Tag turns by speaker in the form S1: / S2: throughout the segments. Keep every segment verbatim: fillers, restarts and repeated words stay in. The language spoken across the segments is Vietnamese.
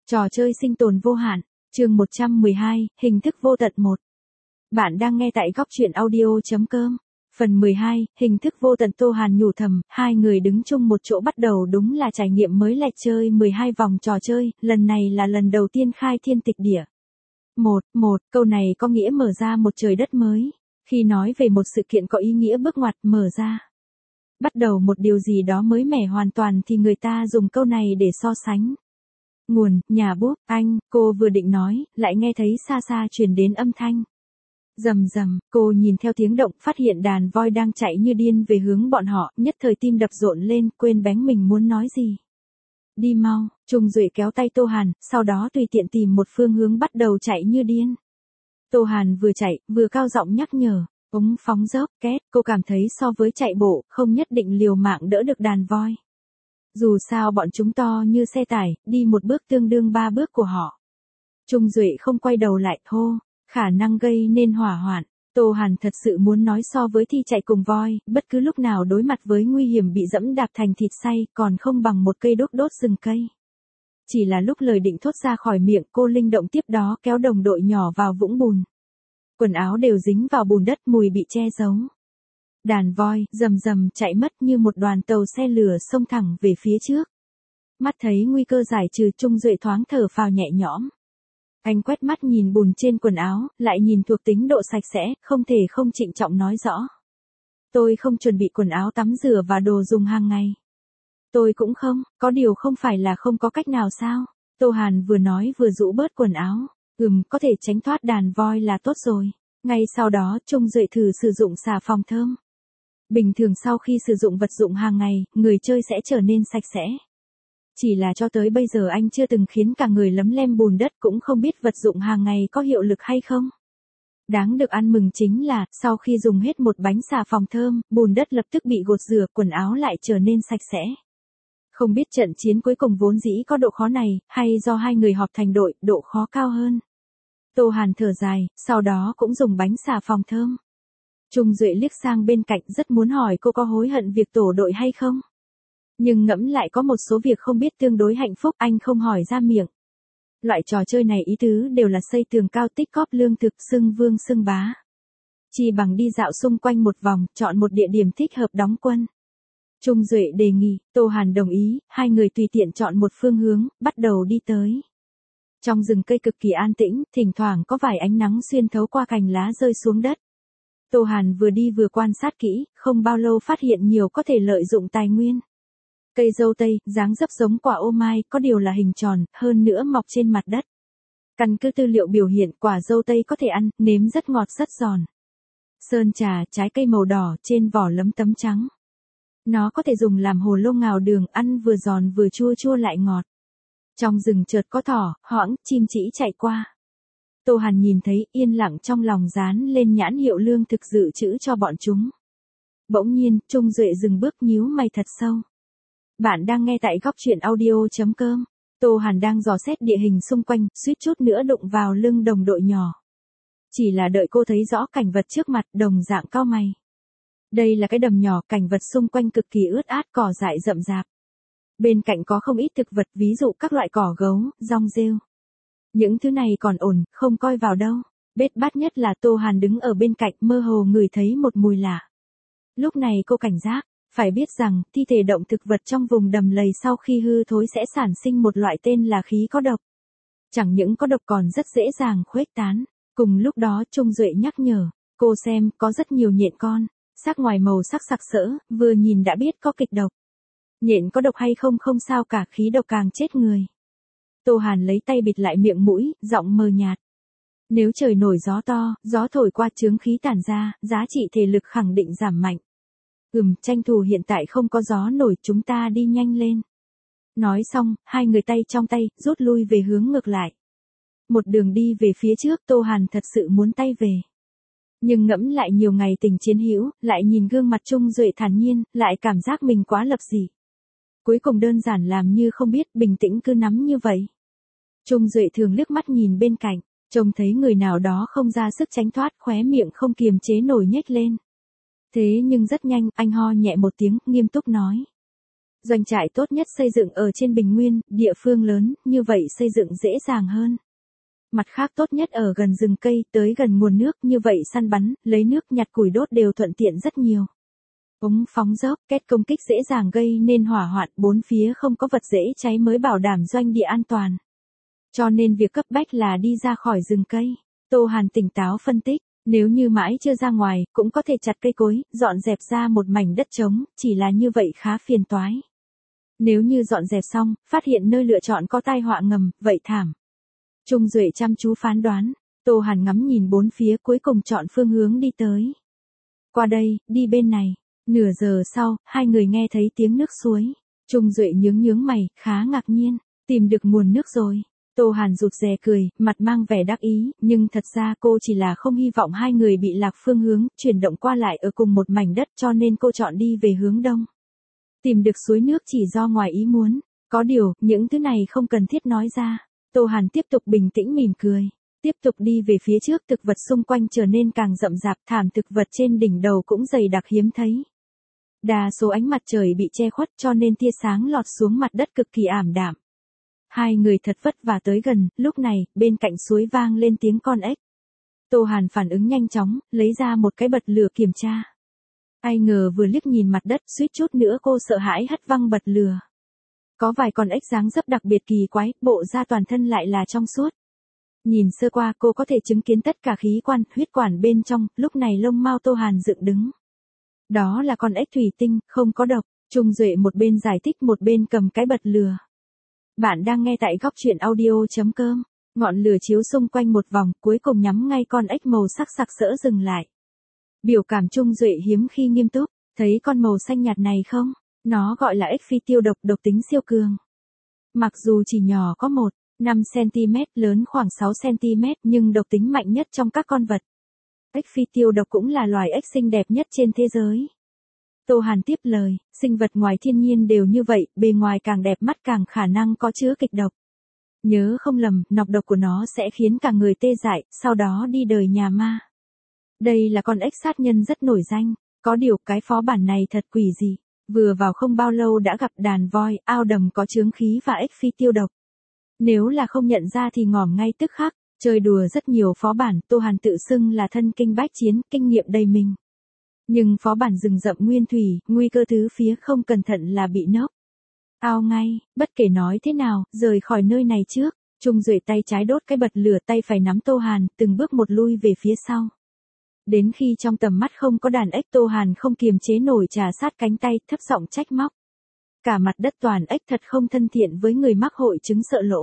S1: Trò chơi sinh tồn vô hạn, chương một trăm mười hai, hình thức vô tận một. Bạn đang nghe tại góc truyện audio.com. Phần mười hai, hình thức vô tận. Tô Hàn nhủ thầm, hai người đứng chung một chỗ bắt đầu đúng là trải nghiệm mới lệch chơi mười hai vòng trò chơi, lần này là lần đầu tiên khai thiên tịch địa. Một, một, câu này có nghĩa mở ra một trời đất mới. Khi nói về một sự kiện có ý nghĩa bước ngoặt mở ra, bắt đầu một điều gì đó mới mẻ hoàn toàn thì người ta dùng câu này để so sánh. Nguồn, nhà bút, anh, cô vừa định nói, lại nghe thấy xa xa truyền đến âm thanh. Rầm rầm, cô nhìn theo tiếng động, phát hiện đàn voi đang chạy như điên về hướng bọn họ, nhất thời tim đập rộn lên, quên bén mình muốn nói gì. Đi mau, Trung Duệ kéo tay Tô Hàn, sau đó tùy tiện tìm một phương hướng bắt đầu chạy như điên. Tô Hàn vừa chạy, vừa cao giọng nhắc nhở, ống phóng dốc, két, cô cảm thấy so với chạy bộ, không nhất định liều mạng đỡ được đàn voi. Dù sao bọn chúng to như xe tải, đi một bước tương đương ba bước của họ. Trung Duệ không quay đầu lại, hô, khả năng gây nên hỏa hoạn. Tô Hàn thật sự muốn nói so với thi chạy cùng voi, bất cứ lúc nào đối mặt với nguy hiểm bị dẫm đạp thành thịt xay còn không bằng một cây đốt đốt rừng cây. Chỉ là lúc lời định thốt ra khỏi miệng, cô linh động tiếp đó kéo đồng đội nhỏ vào vũng bùn. Quần áo đều dính vào bùn đất, mùi bị che giấu. Đàn voi, rầm rầm chạy mất như một đoàn tàu xe lửa xông thẳng về phía trước. Mắt thấy nguy cơ giải trừ, Trung Duệ thoáng thở phào nhẹ nhõm. Anh quét mắt nhìn bùn trên quần áo, lại nhìn thuộc tính độ sạch sẽ, không thể không trịnh trọng nói rõ. Tôi không chuẩn bị quần áo tắm rửa và đồ dùng hàng ngày. Tôi cũng không, có điều không phải là không có cách nào sao? Tô Hàn vừa nói vừa rũ bớt quần áo. Ừm, có thể tránh thoát đàn voi là tốt rồi. Ngay sau đó, Trung Duệ thử sử dụng xà phòng thơm. Bình thường sau khi sử dụng vật dụng hàng ngày, người chơi sẽ trở nên sạch sẽ. Chỉ là cho tới bây giờ anh chưa từng khiến cả người lấm lem bùn đất, cũng không biết vật dụng hàng ngày có hiệu lực hay không. Đáng được ăn mừng chính là, sau khi dùng hết một bánh xà phòng thơm, bùn đất lập tức bị gột rửa, quần áo lại trở nên sạch sẽ. Không biết trận chiến cuối cùng vốn dĩ có độ khó này, hay do hai người họp thành đội, độ khó cao hơn. Tô Hàn thở dài, sau đó cũng dùng bánh xà phòng thơm. Trung Duệ liếc sang bên cạnh, rất muốn hỏi cô có hối hận việc tổ đội hay không. Nhưng ngẫm lại có một số việc không biết tương đối hạnh phúc, anh không hỏi ra miệng. Loại trò chơi này ý tứ đều là xây tường cao, tích cóp lương thực, xưng vương xưng bá. Chỉ bằng đi dạo xung quanh một vòng, chọn một địa điểm thích hợp đóng quân. Trung Duệ đề nghị, Tô Hàn đồng ý, hai người tùy tiện chọn một phương hướng, bắt đầu đi tới. Trong rừng cây cực kỳ an tĩnh, thỉnh thoảng có vài ánh nắng xuyên thấu qua cành lá rơi xuống đất. Tô Hàn vừa đi vừa quan sát kỹ, không bao lâu phát hiện nhiều có thể lợi dụng tài nguyên. Cây dâu tây, dáng dấp giống quả ô mai, có điều là hình tròn, hơn nữa mọc trên mặt đất. Căn cứ tư liệu biểu hiện, quả dâu tây có thể ăn, nếm rất ngọt rất giòn. Sơn trà, trái cây màu đỏ, trên vỏ lấm tấm trắng. Nó có thể dùng làm hồ lô ngào đường, ăn vừa giòn vừa chua chua lại ngọt. Trong rừng chợt có thỏ, hoãng, chim chỉ chạy qua. Tô Hàn nhìn thấy, yên lặng trong lòng dán lên nhãn hiệu lương thực dự trữ cho bọn chúng. Bỗng nhiên, Trung Duệ dừng bước, nhíu mày thật sâu. Bạn đang nghe tại góc truyện audio.com. Tô Hàn đang dò xét địa hình xung quanh, suýt chút nữa đụng vào lưng đồng đội nhỏ. Chỉ là đợi cô thấy rõ cảnh vật trước mặt, đồng dạng cau mày. Đây là cái đầm nhỏ, cảnh vật xung quanh cực kỳ ướt át, cỏ dại rậm rạp. Bên cạnh có không ít thực vật, ví dụ các loại cỏ gấu, rong rêu. Những thứ này còn ổn, không coi vào đâu. Bết bát nhất là Tô Hàn đứng ở bên cạnh, mơ hồ ngửi thấy một mùi lạ. Lúc này cô cảnh giác, phải biết rằng, thi thể động thực vật trong vùng đầm lầy sau khi hư thối sẽ sản sinh một loại tên là khí có độc. Chẳng những có độc còn rất dễ dàng khuếch tán. Cùng lúc đó Trung Duệ nhắc nhở, cô xem, có rất nhiều nhện con, sắc ngoài màu sắc sặc sỡ, vừa nhìn đã biết có kịch độc. Nhện có độc hay không không sao cả, khí độc càng chết người. Tô Hàn lấy tay bịt lại miệng mũi, giọng mờ nhạt. Nếu trời nổi gió to, gió thổi qua chướng khí tản ra, giá trị thể lực khẳng định giảm mạnh. Ừm, tranh thủ hiện tại không có gió nổi, chúng ta đi nhanh lên. Nói xong, hai người tay trong tay, rút lui về hướng ngược lại. Một đường đi về phía trước, Tô Hàn thật sự muốn tay về. Nhưng ngẫm lại nhiều ngày tình chiến hữu, lại nhìn gương mặt Trung Duệ thản nhiên, lại cảm giác mình quá lập dị. Cuối cùng đơn giản làm như không biết, bình tĩnh cứ nắm như vậy. Trung Duệ thường liếc mắt nhìn bên cạnh, trông thấy người nào đó không ra sức tránh thoát, khóe miệng không kiềm chế nổi nhếch lên. Thế nhưng rất nhanh, anh ho nhẹ một tiếng, nghiêm túc nói. Doanh trại tốt nhất xây dựng ở trên bình nguyên, địa phương lớn, như vậy xây dựng dễ dàng hơn. Mặt khác tốt nhất ở gần rừng cây, tới gần nguồn nước, như vậy săn bắn, lấy nước nhặt củi đốt đều thuận tiện rất nhiều. Ống phóng dốc, kết công kích dễ dàng gây nên hỏa hoạn, bốn phía không có vật dễ cháy mới bảo đảm doanh địa an toàn. Cho nên việc cấp bách là đi ra khỏi rừng cây. Tô Hàn tỉnh táo phân tích, nếu như mãi chưa ra ngoài, cũng có thể chặt cây cối, dọn dẹp ra một mảnh đất trống, chỉ là như vậy khá phiền toái. Nếu như dọn dẹp xong, phát hiện nơi lựa chọn có tai họa ngầm, vậy thảm. Trung Duệ chăm chú phán đoán, Tô Hàn ngắm nhìn bốn phía cuối cùng chọn phương hướng đi tới. Qua đây, đi bên này. Nửa giờ sau, hai người nghe thấy tiếng nước suối. Trung Duệ nhướng nhướng mày, khá ngạc nhiên, tìm được nguồn nước rồi. Tô Hàn rụt rè cười, mặt mang vẻ đắc ý, nhưng thật ra cô chỉ là không hy vọng hai người bị lạc phương hướng, chuyển động qua lại ở cùng một mảnh đất cho nên cô chọn đi về hướng đông. Tìm được suối nước chỉ do ngoài ý muốn, có điều, những thứ này không cần thiết nói ra. Tô Hàn tiếp tục bình tĩnh mỉm cười, tiếp tục đi về phía trước, thực vật xung quanh trở nên càng rậm rạp, thảm thực vật trên đỉnh đầu cũng dày đặc hiếm thấy. Đa số ánh mặt trời bị che khuất cho nên tia sáng lọt xuống mặt đất cực kỳ ảm đạm. Hai người thật vất vả tới gần, lúc này, bên cạnh suối vang lên tiếng con ếch. Tô Hàn phản ứng nhanh chóng, lấy ra một cái bật lửa kiểm tra. Ai ngờ vừa liếc nhìn mặt đất, suýt chút nữa cô sợ hãi hất văng bật lửa. Có vài con ếch dáng dấp đặc biệt kỳ quái, bộ da toàn thân lại là trong suốt. Nhìn sơ qua cô có thể chứng kiến tất cả khí quan, huyết quản bên trong, lúc này lông mao Tô Hàn dựng đứng. Đó là con ếch thủy tinh, không có độc. Trung Duệ một bên giải thích một bên cầm cái bật lửa. Bạn đang nghe tại góc truyện audio chấm com. Ngọn lửa chiếu xung quanh một vòng, cuối cùng nhắm ngay con ếch màu sắc sặc sỡ dừng lại. Biểu cảm Trung Duệ hiếm khi nghiêm túc, thấy con màu xanh nhạt này không? Nó gọi là ếch phi tiêu độc, độc tính siêu cường. Mặc dù chỉ nhỏ có một phẩy năm xăng-ti-mét, lớn khoảng sáu xăng-ti-mét, nhưng độc tính mạnh nhất trong các con vật. Ếch phi tiêu độc cũng là loài ếch xinh đẹp nhất trên thế giới. Tô Hàn tiếp lời, sinh vật ngoài thiên nhiên đều như vậy, bề ngoài càng đẹp mắt càng khả năng có chứa kịch độc. Nhớ không lầm, nọc độc của nó sẽ khiến cả người tê dại, sau đó đi đời nhà ma. Đây là con ếch sát nhân rất nổi danh, có điều cái phó bản này thật quỷ dị. Vừa vào không bao lâu đã gặp đàn voi, ao đầm có chướng khí và ếch phi tiêu độc. Nếu là không nhận ra thì ngỏm ngay tức khắc, chơi đùa rất nhiều phó bản, Tô Hàn tự xưng là thân kinh bách chiến, kinh nghiệm đầy mình. Nhưng phó bản rừng rậm nguyên thủy, nguy cơ tứ phía không cẩn thận là bị nốc. Ao ngay, bất kể nói thế nào, rời khỏi nơi này trước. Trung Duệ tay trái đốt cái bật lửa, tay phải nắm Tô Hàn, từng bước một lui về phía sau. Đến khi trong tầm mắt không có đàn ếch, Tô Hàn không kiềm chế nổi trà sát cánh tay, thấp giọng trách móc. Cả mặt đất toàn ếch thật không thân thiện với người mắc hội chứng sợ lỗ.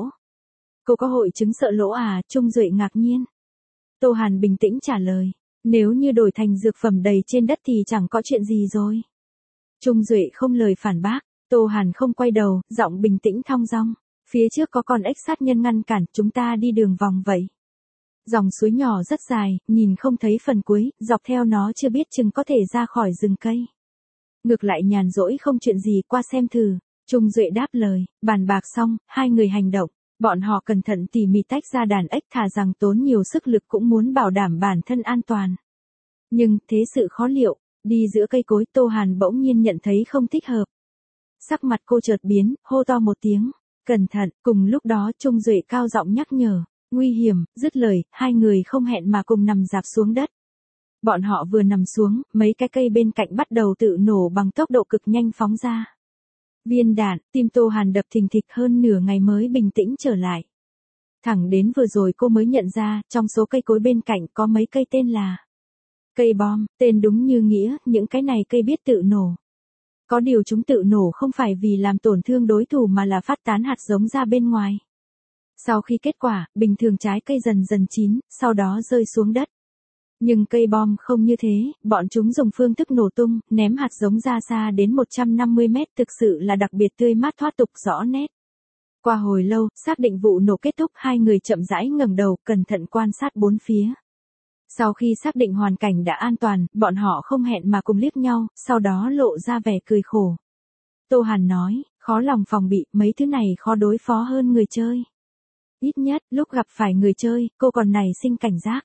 S1: Cô có hội chứng sợ lỗ à? Trung Duệ ngạc nhiên. Tô Hàn bình tĩnh trả lời. Nếu như đổi thành dược phẩm đầy trên đất thì chẳng có chuyện gì rồi. Trung Duệ không lời phản bác. Tô Hàn không quay đầu, giọng bình tĩnh thong dong. Phía trước có con ếch sát nhân ngăn cản, chúng ta đi đường vòng vậy. Dòng suối nhỏ rất dài, nhìn không thấy phần cuối, dọc theo nó chưa biết chừng có thể ra khỏi rừng cây. Ngược lại nhàn rỗi không chuyện gì, qua xem thử. Trung Duệ đáp lời, bàn bạc xong, hai người hành động. Bọn họ cẩn thận tỉ mỉ tách ra đàn ếch, thà rằng tốn nhiều sức lực cũng muốn bảo đảm bản thân an toàn. Nhưng, thế sự khó liệu, đi giữa cây cối, Tô Hàn bỗng nhiên nhận thấy không thích hợp. Sắc mặt cô chợt biến, hô to một tiếng, cẩn thận, cùng lúc đó Trung Duệ cao giọng nhắc nhở, nguy hiểm, dứt lời, hai người không hẹn mà cùng nằm rạp xuống đất. Bọn họ vừa nằm xuống, mấy cái cây bên cạnh bắt đầu tự nổ bằng tốc độ cực nhanh phóng ra. Viên đạn, tim Tô Hàn đập thình thịch, hơn nửa ngày mới bình tĩnh trở lại. Thẳng đến vừa rồi cô mới nhận ra, trong số cây cối bên cạnh có mấy cây tên là cây bom, tên đúng như nghĩa, những cái này cây biết tự nổ. Có điều chúng tự nổ không phải vì làm tổn thương đối thủ mà là phát tán hạt giống ra bên ngoài. Sau khi kết quả, bình thường trái cây dần dần chín, sau đó rơi xuống đất. Nhưng cây bom không như thế, bọn chúng dùng phương thức nổ tung, ném hạt giống ra xa đến một trăm năm mươi mét, thực sự là đặc biệt tươi mát thoát tục rõ nét. Qua hồi lâu, xác định vụ nổ kết thúc, hai người chậm rãi ngẩng đầu, cẩn thận quan sát bốn phía. Sau khi xác định hoàn cảnh đã an toàn, bọn họ không hẹn mà cùng liếc nhau, sau đó lộ ra vẻ cười khổ. Tô Hàn nói, khó lòng phòng bị, mấy thứ này khó đối phó hơn người chơi. Ít nhất, lúc gặp phải người chơi, cô còn nảy sinh cảnh giác.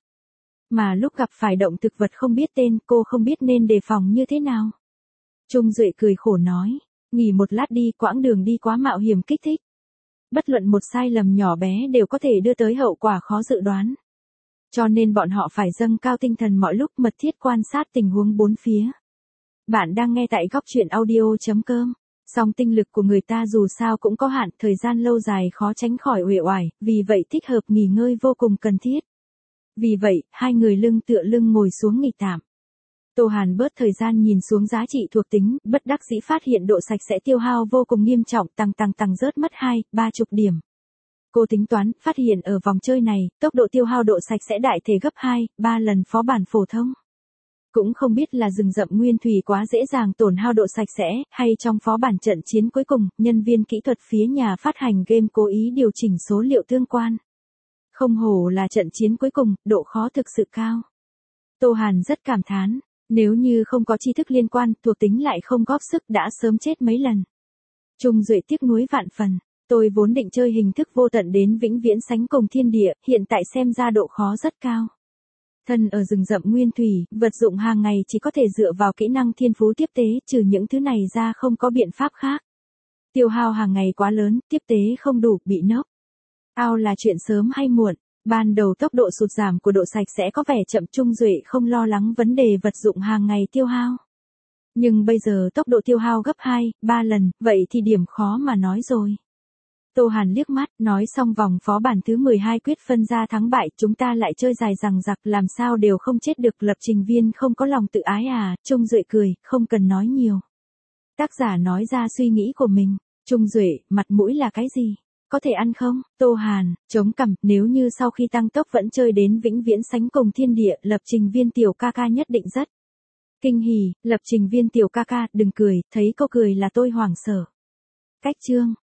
S1: Mà lúc gặp phải động thực vật không biết tên, cô không biết nên đề phòng như thế nào. Trung Duệ cười khổ nói, Nghỉ một lát đi, quãng đường đi quá mạo hiểm kích thích. Bất luận một sai lầm nhỏ bé đều có thể đưa tới hậu quả khó dự đoán. Cho nên bọn họ phải dâng cao tinh thần mọi lúc, mật thiết quan sát tình huống bốn phía. Bạn đang nghe tại góc truyện audio.com. Song tinh lực của người ta dù sao cũng có hạn, thời gian lâu dài khó tránh khỏi uể oải, vì vậy thích hợp nghỉ ngơi vô cùng cần thiết. Vì vậy, hai người lưng tựa lưng ngồi xuống nghỉ tạm. Tô Hàn bớt thời gian nhìn xuống giá trị thuộc tính, bất đắc dĩ phát hiện độ sạch sẽ tiêu hao vô cùng nghiêm trọng, tăng tăng tăng rớt mất hai, ba chục điểm. Cô tính toán, phát hiện ở vòng chơi này, tốc độ tiêu hao độ sạch sẽ đại thể gấp hai, ba lần phó bản phổ thông. Cũng không biết là rừng rậm nguyên thủy quá dễ dàng tổn hao độ sạch sẽ, hay trong phó bản trận chiến cuối cùng, nhân viên kỹ thuật phía nhà phát hành game cố ý điều chỉnh số liệu tương quan. Không hổ là trận chiến cuối cùng, độ khó thực sự cao. Tô Hàn rất cảm thán, nếu như không có tri thức liên quan, thuộc tính lại không góp sức đã sớm chết mấy lần. Trung Duệ tiếc nuối vạn phần, tôi vốn định chơi hình thức vô tận đến vĩnh viễn sánh cùng thiên địa, hiện tại xem ra độ khó rất cao. Thân ở rừng rậm nguyên thủy, vật dụng hàng ngày chỉ có thể dựa vào kỹ năng thiên phú tiếp tế, trừ những thứ này ra không có biện pháp khác. Tiêu hao hàng ngày quá lớn, tiếp tế không đủ, bị nốc. Ao là chuyện sớm hay muộn, ban đầu tốc độ sụt giảm của độ sạch sẽ có vẻ chậm, Trung Duệ không lo lắng vấn đề vật dụng hàng ngày tiêu hao. Nhưng bây giờ tốc độ tiêu hao gấp hai, ba lần, vậy thì điểm khó mà nói rồi. Tô Hàn liếc mắt, nói xong vòng phó bản thứ mười hai quyết phân ra thắng bại, chúng ta lại chơi dài dằng dặc, làm sao đều không chết được, lập trình viên không có lòng tự ái à, Trung Duệ cười, không cần nói nhiều. Tác giả nói ra suy nghĩ của mình, Trung Duệ, mặt mũi là cái gì? Có thể ăn không? Tô Hàn, chống cằm, nếu như sau khi tăng tốc vẫn chơi đến vĩnh viễn sánh cùng thiên địa, lập trình viên tiểu ca ca nhất định rất kinh hỉ, lập trình viên tiểu ca ca, đừng cười, thấy cô cười là tôi hoảng sợ. Cách chương.